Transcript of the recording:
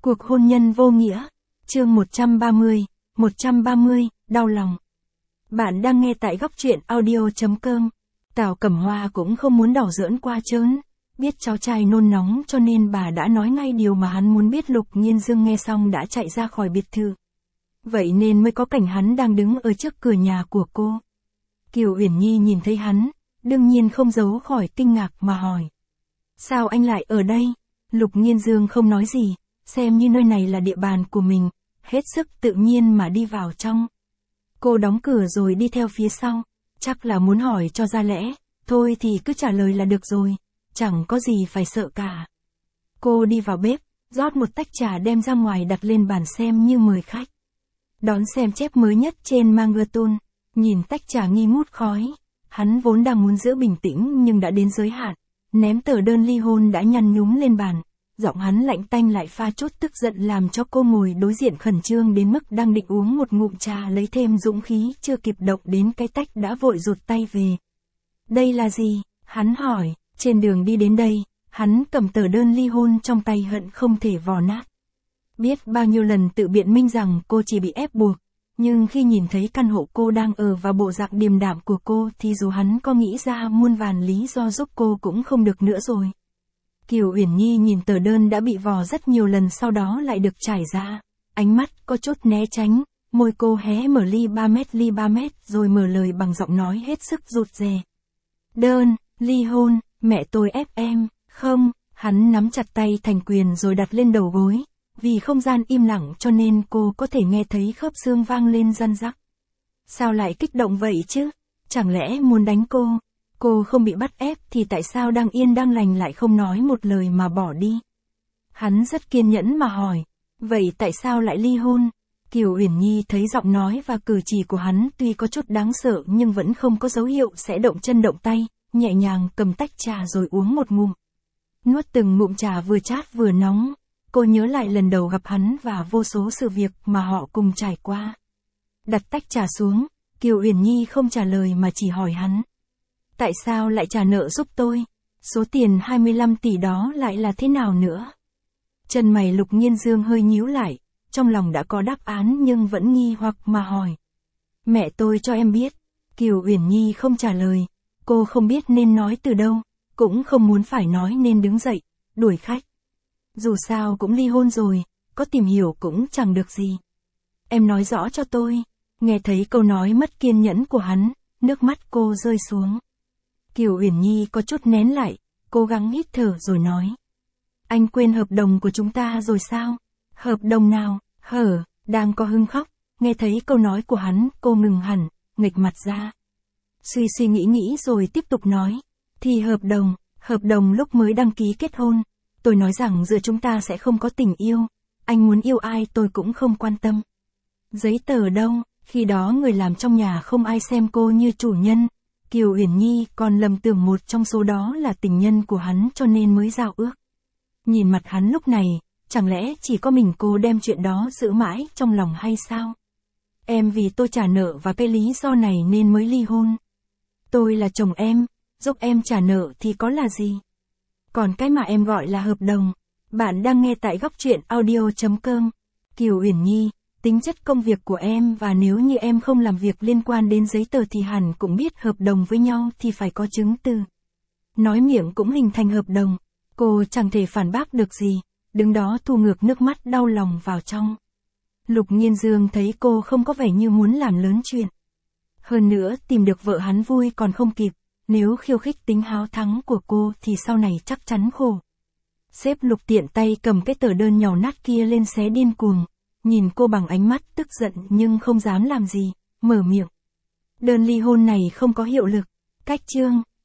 Cuộc hôn nhân vô nghĩa. Chương 130, đau lòng. Bạn đang nghe tại góc truyện audio.com. Tào Cẩm Hoa cũng không muốn đỏ giỡn qua trớn. Biết cháu trai nôn nóng cho nên bà đã nói ngay điều mà hắn muốn biết. Lục Nhiên Dương nghe xong đã chạy ra khỏi biệt thự. Vậy nên mới có cảnh hắn đang đứng ở trước cửa nhà của cô. Kiều Uyển Nhi nhìn thấy hắn, đương nhiên không giấu khỏi kinh ngạc mà hỏi. Sao anh lại ở đây? Lục Nhiên Dương không nói gì, xem như nơi này là địa bàn của mình, hết sức tự nhiên mà đi vào trong. Cô đóng cửa rồi đi theo phía sau, chắc là muốn hỏi cho ra lẽ, thôi thì cứ trả lời là được rồi, chẳng có gì phải sợ cả. Cô đi vào bếp, rót một tách trà đem ra ngoài đặt lên bàn xem như mời khách. Đón xem chép mới nhất trên Mangazone, nhìn tách trà nghi ngút khói, hắn vốn đang muốn giữ bình tĩnh nhưng đã đến giới hạn, ném tờ đơn ly hôn đã nhăn nhúm lên bàn. Giọng hắn lạnh tanh lại pha chút tức giận làm cho cô ngồi đối diện khẩn trương đến mức đang định uống một ngụm trà lấy thêm dũng khí, chưa kịp động đến cái tách đã vội rụt tay về. Đây là gì? Hắn hỏi. Trên đường đi đến đây, hắn cầm tờ đơn ly hôn trong tay hận không thể vò nát. Biết bao nhiêu lần tự biện minh rằng cô chỉ bị ép buộc, nhưng khi nhìn thấy căn hộ cô đang ở và bộ dạng điềm đạm của cô thì dù hắn có nghĩ ra muôn vàn lý do giúp cô cũng không được nữa rồi. Kiều Uyển Nhi nhìn tờ đơn đã bị vò rất nhiều lần sau đó lại được trải ra, ánh mắt có chút né tránh, môi cô hé mở ly 3 mét rồi mở lời bằng giọng nói hết sức rụt rè. Đơn, ly hôn, mẹ tôi ép em, không, hắn nắm chặt tay thành quyền rồi đặt lên đầu gối, vì không gian im lặng cho nên cô có thể nghe thấy khớp xương vang lên răn rắc. Sao lại kích động vậy chứ? Chẳng lẽ muốn đánh cô? Cô không bị bắt ép thì tại sao đang yên đang lành lại không nói một lời mà bỏ đi? Hắn rất kiên nhẫn mà hỏi, vậy tại sao lại ly hôn? Kiều Uyển Nhi thấy giọng nói và cử chỉ của hắn tuy có chút đáng sợ nhưng vẫn không có dấu hiệu sẽ động chân động tay, nhẹ nhàng cầm tách trà rồi uống một ngụm. Nuốt từng ngụm trà vừa chát vừa nóng, cô nhớ lại lần đầu gặp hắn và vô số sự việc mà họ cùng trải qua. Đặt tách trà xuống, Kiều Uyển Nhi không trả lời mà chỉ hỏi hắn. Tại sao lại trả nợ giúp tôi? Số tiền 25 tỷ đó lại là thế nào nữa? Chân mày Lục Nhiên Dương hơi nhíu lại, trong lòng đã có đáp án nhưng vẫn nghi hoặc mà hỏi. Mẹ tôi cho em biết. Kiều Uyển Nhi không trả lời, cô không biết nên nói từ đâu, cũng không muốn phải nói nên đứng dậy, đuổi khách. Dù sao cũng ly hôn rồi, có tìm hiểu cũng chẳng được gì. Em nói rõ cho tôi. Nghe thấy câu nói mất kiên nhẫn của hắn, nước mắt cô rơi xuống. Kiều Uyển Nhi có chút nén lại, cố gắng hít thở rồi nói. Anh quên hợp đồng của chúng ta rồi sao? Hợp đồng nào? Đang có hưng khóc, nghe thấy câu nói của hắn, cô ngừng hẳn, nghịch mặt ra. Suy nghĩ rồi tiếp tục nói. Thì hợp đồng lúc mới đăng ký kết hôn, tôi nói rằng giữa chúng ta sẽ không có tình yêu, anh muốn yêu ai tôi cũng không quan tâm. Giấy tờ đâu, khi đó người làm trong nhà không ai xem cô như chủ nhân. Kiều Uyển Nhi còn lầm tưởng một trong số đó là tình nhân của hắn cho nên mới giao ước. Nhìn mặt hắn lúc này, chẳng lẽ chỉ có mình cô đem chuyện đó giữ mãi trong lòng hay sao? Em vì tôi trả nợ và cái lý do này nên mới ly hôn. Tôi là chồng em, giúp em trả nợ thì có là gì? Còn cái mà em gọi là hợp đồng. Bạn đang nghe tại góc truyện audio.com. Kiều Uyển Nhi, tính chất công việc của em và nếu như em không làm việc liên quan đến giấy tờ thì hẳn cũng biết hợp đồng với nhau thì phải có chứng từ. Nói miệng cũng hình thành hợp đồng. Cô chẳng thể phản bác được gì, đứng đó thu ngược nước mắt đau lòng vào trong. Lục Nhiên Dương thấy cô không có vẻ như muốn làm lớn chuyện. Hơn nữa tìm được vợ hắn vui còn không kịp, nếu khiêu khích tính háo thắng của cô thì sau này chắc chắn khổ. Sếp Lục tiện tay cầm cái tờ đơn nhàu nát kia lên xé điên cuồng, nhìn cô bằng ánh mắt tức giận nhưng không dám làm gì, mở miệng. Đơn ly hôn này không có hiệu lực, cách chương.